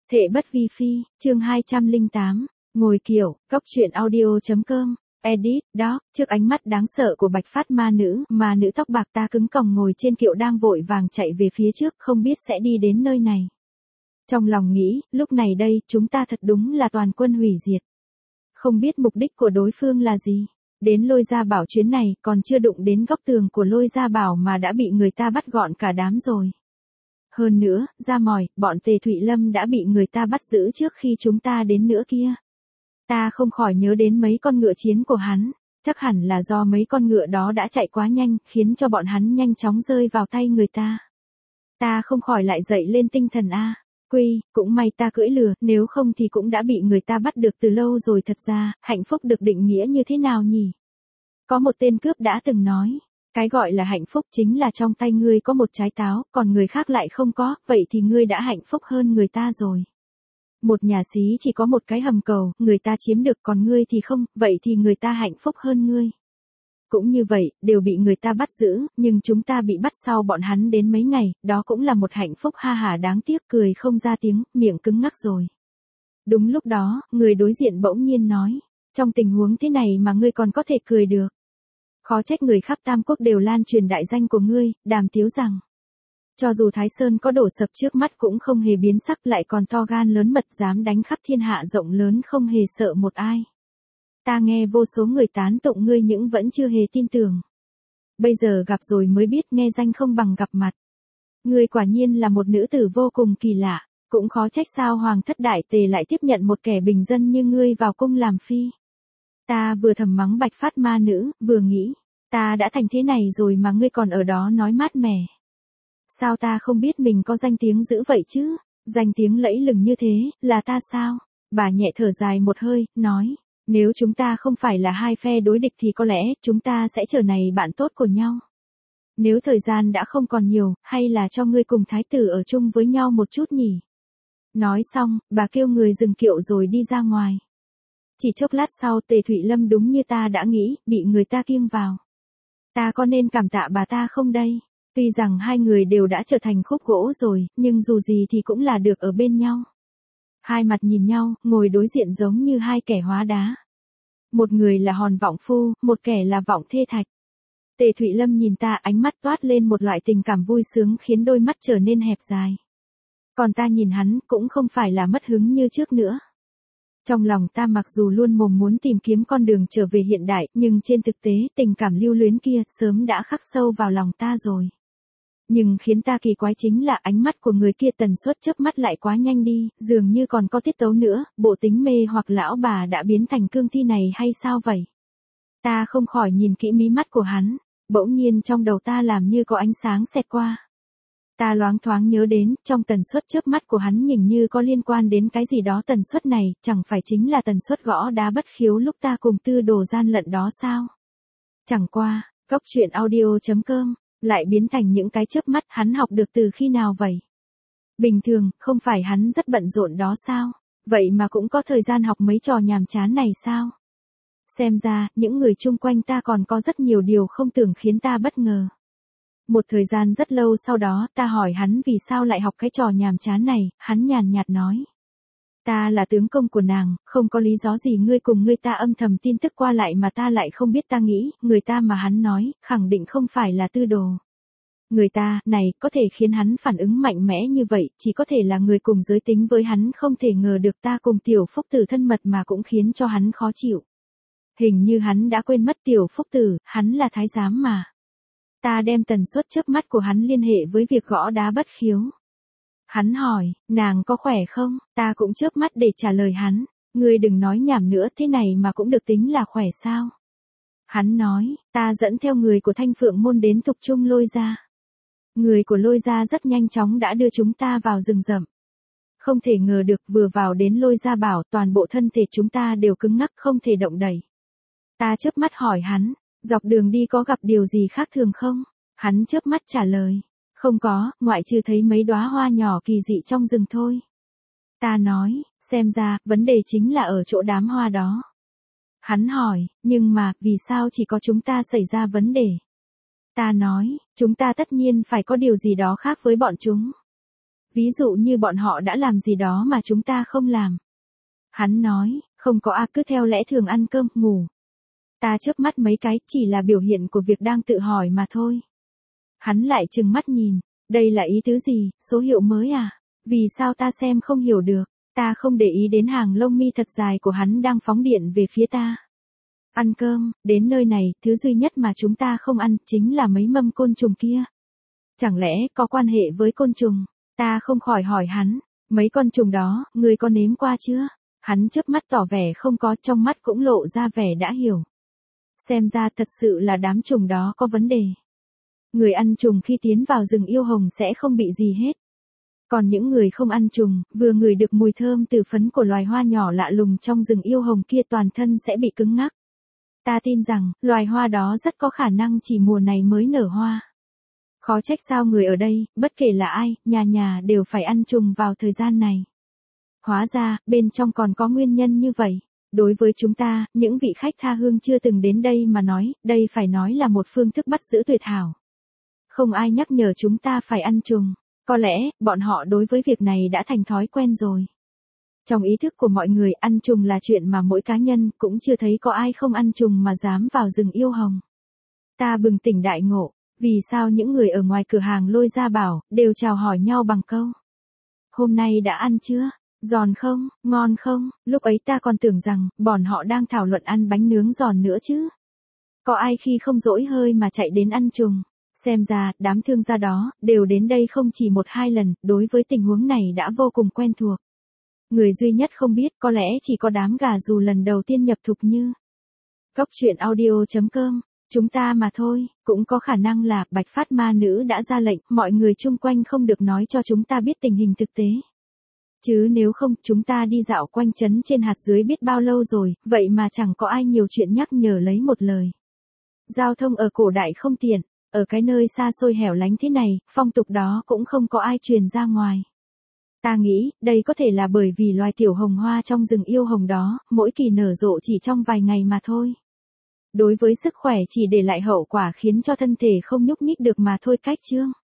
Thệ bất vi phi, chương 208, ngồi kiểu, góc truyện audio.com, edit, đó, trước ánh mắt đáng sợ của bạch phát ma nữ tóc bạc ta cứng còng ngồi trên kiệu đang vội vàng chạy về phía trước không biết sẽ đi đến nơi này. Trong lòng nghĩ, lúc này đây, chúng ta thật đúng là toàn quân hủy diệt. Không biết mục đích của đối phương là gì. Đến Lôi Gia Bảo chuyến này còn chưa đụng đến góc tường của Lôi Gia Bảo mà đã bị người ta bắt gọn cả đám rồi. Hơn nữa, ra mỏi, bọn Tề Thụy Lâm đã bị người ta bắt giữ trước khi chúng ta đến nữa kia. Ta không khỏi nhớ đến mấy con ngựa chiến của hắn, chắc hẳn là do mấy con ngựa đó đã chạy quá nhanh, khiến cho bọn hắn nhanh chóng rơi vào tay người ta. Ta không khỏi lại dậy lên tinh thần cũng may ta cưỡi lừa, nếu không thì cũng đã bị người ta bắt được từ lâu rồi. Thật ra, hạnh phúc được định nghĩa như thế nào nhỉ? Có một tên cướp đã từng nói, cái gọi là hạnh phúc chính là trong tay ngươi có một trái táo, còn người khác lại không có, vậy thì ngươi đã hạnh phúc hơn người ta rồi. Một nhà xí chỉ có một cái hầm cầu, người ta chiếm được còn ngươi thì không, vậy thì người ta hạnh phúc hơn ngươi. Cũng như vậy, đều bị người ta bắt giữ, nhưng chúng ta bị bắt sau bọn hắn đến mấy ngày, đó cũng là một hạnh phúc ha hả đáng tiếc cười không ra tiếng, miệng cứng ngắc rồi. Đúng lúc đó, người đối diện bỗng nhiên nói, trong tình huống thế này mà ngươi còn có thể cười được. Khó trách người khắp Tam Quốc đều lan truyền đại danh của ngươi, Đàm Tiếu rằng. Cho dù Thái Sơn có đổ sập trước mắt cũng không hề biến sắc lại còn to gan lớn mật dám đánh khắp thiên hạ rộng lớn không hề sợ một ai. Ta nghe vô số người tán tụng ngươi nhưng vẫn chưa hề tin tưởng. Bây giờ gặp rồi mới biết nghe danh không bằng gặp mặt. Ngươi quả nhiên là một nữ tử vô cùng kỳ lạ, cũng khó trách sao Hoàng thất Đại Tề lại tiếp nhận một kẻ bình dân như ngươi vào cung làm phi. Ta vừa thầm mắng bạch phát ma nữ, vừa nghĩ, ta đã thành thế này rồi mà ngươi còn ở đó nói mát mẻ. Sao ta không biết mình có danh tiếng dữ vậy chứ, danh tiếng lẫy lừng như thế, là ta sao? Bà nhẹ thở dài một hơi, nói, nếu chúng ta không phải là hai phe đối địch thì có lẽ chúng ta sẽ trở này bạn tốt của nhau. Nếu thời gian đã không còn nhiều, hay là cho ngươi cùng thái tử ở chung với nhau một chút nhỉ? Nói xong, bà kêu người dừng kiệu rồi đi ra ngoài. Chỉ chốc lát sau Tề Thụy Lâm đúng như ta đã nghĩ, bị người ta kiêng vào. Ta có nên cảm tạ bà ta không đây? Tuy rằng hai người đều đã trở thành khúc gỗ rồi, nhưng dù gì thì cũng là được ở bên nhau. Hai mặt nhìn nhau, ngồi đối diện giống như hai kẻ hóa đá. Một người là hòn vọng phu, một kẻ là vọng thê thạch. Tề Thụy Lâm nhìn ta ánh mắt toát lên một loại tình cảm vui sướng khiến đôi mắt trở nên hẹp dài. Còn ta nhìn hắn cũng không phải là mất hứng như trước nữa. Trong lòng ta mặc dù luôn mồm muốn tìm kiếm con đường trở về hiện đại, nhưng trên thực tế tình cảm lưu luyến kia sớm đã khắc sâu vào lòng ta rồi. Nhưng khiến ta kỳ quái chính là ánh mắt của người kia tần suất chớp mắt lại quá nhanh đi, dường như còn có tiết tấu nữa, bộ tính mê hoặc lão bà đã biến thành cương thi này hay sao vậy? Ta không khỏi nhìn kỹ mí mắt của hắn, bỗng nhiên trong đầu ta làm như có ánh sáng xẹt qua. Ta loáng thoáng nhớ đến, trong tần suất chớp mắt của hắn nhìn như có liên quan đến cái gì đó tần suất này, chẳng phải chính là tần suất gõ đá bất khiếu lúc ta cùng Tư Đồ gian lận đó sao? Chẳng qua, góc truyện audio.com lại biến thành những cái chớp mắt hắn học được từ khi nào vậy? Bình thường, không phải hắn rất bận rộn đó sao? Vậy mà cũng có thời gian học mấy trò nhàm chán này sao? Xem ra, những người chung quanh ta còn có rất nhiều điều không tưởng khiến ta bất ngờ. Một thời gian rất lâu sau đó, ta hỏi hắn vì sao lại học cái trò nhàm chán này, hắn nhàn nhạt nói. Ta là tướng công của nàng, không có lý do gì ngươi cùng ngươi ta âm thầm tin tức qua lại mà ta lại không biết. Ta nghĩ, người ta mà hắn nói, khẳng định không phải là Tư Đồ. Người ta, này, có thể khiến hắn phản ứng mạnh mẽ như vậy, chỉ có thể là người cùng giới tính với hắn. Không thể ngờ được ta cùng Tiểu Phúc Tử thân mật mà cũng khiến cho hắn khó chịu. Hình như hắn đã quên mất Tiểu Phúc Tử, hắn là thái giám mà. Ta đem tần suất chớp mắt của hắn liên hệ với việc gõ đá bất khiếu. Hắn hỏi, nàng có khỏe không? Ta cũng chớp mắt để trả lời hắn, ngươi đừng nói nhảm nữa, thế này mà cũng được tính là khỏe sao? Hắn nói, ta dẫn theo người của Thanh Phượng môn đến Thục Trung Lôi Gia. Người của Lôi Gia rất nhanh chóng đã đưa chúng ta vào rừng rậm. Không thể ngờ được vừa vào đến Lôi Gia Bảo toàn bộ thân thể chúng ta đều cứng ngắc không thể động đậy. Ta chớp mắt hỏi hắn, dọc đường đi có gặp điều gì khác thường không? Hắn chớp mắt trả lời, không có, ngoại trừ thấy mấy đóa hoa nhỏ kỳ dị trong rừng thôi. Ta nói, xem ra, vấn đề chính là ở chỗ đám hoa đó. Hắn hỏi, nhưng mà, vì sao chỉ có chúng ta xảy ra vấn đề? Ta nói, chúng ta tất nhiên phải có điều gì đó khác với bọn chúng. ví dụ như bọn họ đã làm gì đó mà chúng ta không làm. Hắn nói, không có cứ theo lẽ thường ăn cơm, ngủ. Ta chớp mắt mấy cái, chỉ là biểu hiện của việc đang tự hỏi mà thôi. Hắn lại trừng mắt nhìn, đây là ý tứ gì, số hiệu mới à? Vì sao ta xem không hiểu được? Ta không để ý đến hàng lông mi thật dài của hắn đang phóng điện về phía ta. Ăn cơm, đến nơi này, thứ duy nhất mà chúng ta không ăn chính là mấy mâm côn trùng kia. Chẳng lẽ có quan hệ với côn trùng? Ta không khỏi hỏi hắn, mấy con trùng đó, ngươi có nếm qua chưa? Hắn chớp mắt tỏ vẻ không có, trong mắt cũng lộ ra vẻ đã hiểu. Xem ra thật sự là đám trùng đó có vấn đề. Người ăn trùng khi tiến vào rừng yêu hồng sẽ không bị gì hết. Còn những người không ăn trùng, vừa ngửi được mùi thơm từ phấn của loài hoa nhỏ lạ lùng trong rừng yêu hồng kia toàn thân sẽ bị cứng ngắc. Ta tin rằng, loài hoa đó rất có khả năng chỉ mùa này mới nở hoa. Khó trách sao người ở đây, bất kể là ai, nhà nhà đều phải ăn trùng vào thời gian này. Hóa ra, bên trong còn có nguyên nhân như vậy. Đối với chúng ta, những vị khách tha hương chưa từng đến đây mà nói, đây phải nói là một phương thức bắt giữ tuyệt hảo. Không ai nhắc nhở chúng ta phải ăn trùng. Có lẽ, bọn họ đối với việc này đã thành thói quen rồi. Trong ý thức của mọi người, ăn trùng là chuyện mà mỗi cá nhân cũng chưa thấy có ai không ăn trùng mà dám vào rừng yêu hồng. Ta bừng tỉnh đại ngộ, vì sao những người ở ngoài cửa hàng Lôi Gia Bảo đều chào hỏi nhau bằng câu: hôm nay đã ăn chưa? Giòn không? Ngon không? Lúc ấy ta còn tưởng rằng bọn họ đang thảo luận ăn bánh nướng giòn nữa chứ. Có ai khi không dỗi hơi mà chạy đến ăn trùng? Xem ra, đám thương gia đó, đều đến đây không chỉ 1-2 lần, đối với tình huống này đã vô cùng quen thuộc. Người duy nhất không biết có lẽ chỉ có đám gà dù lần đầu tiên nhập thục như Cốc truyện audio.com, chúng ta mà thôi, cũng có khả năng là Bạch Phát Ma Nữ đã ra lệnh, mọi người chung quanh không được nói cho chúng ta biết tình hình thực tế. Chứ nếu không, chúng ta đi dạo quanh trấn trên hạt dưới biết bao lâu rồi, vậy mà chẳng có ai nhiều chuyện nhắc nhở lấy một lời. Giao thông ở cổ đại không tiện. Ở cái nơi xa xôi hẻo lánh thế này, phong tục đó cũng không có ai truyền ra ngoài. Ta nghĩ, đây có thể là bởi vì loài tiểu hồng hoa trong rừng yêu hồng đó, mỗi kỳ nở rộ chỉ trong vài ngày mà thôi. Đối với sức khỏe chỉ để lại hậu quả khiến cho thân thể không nhúc nhích được mà thôi cách chương.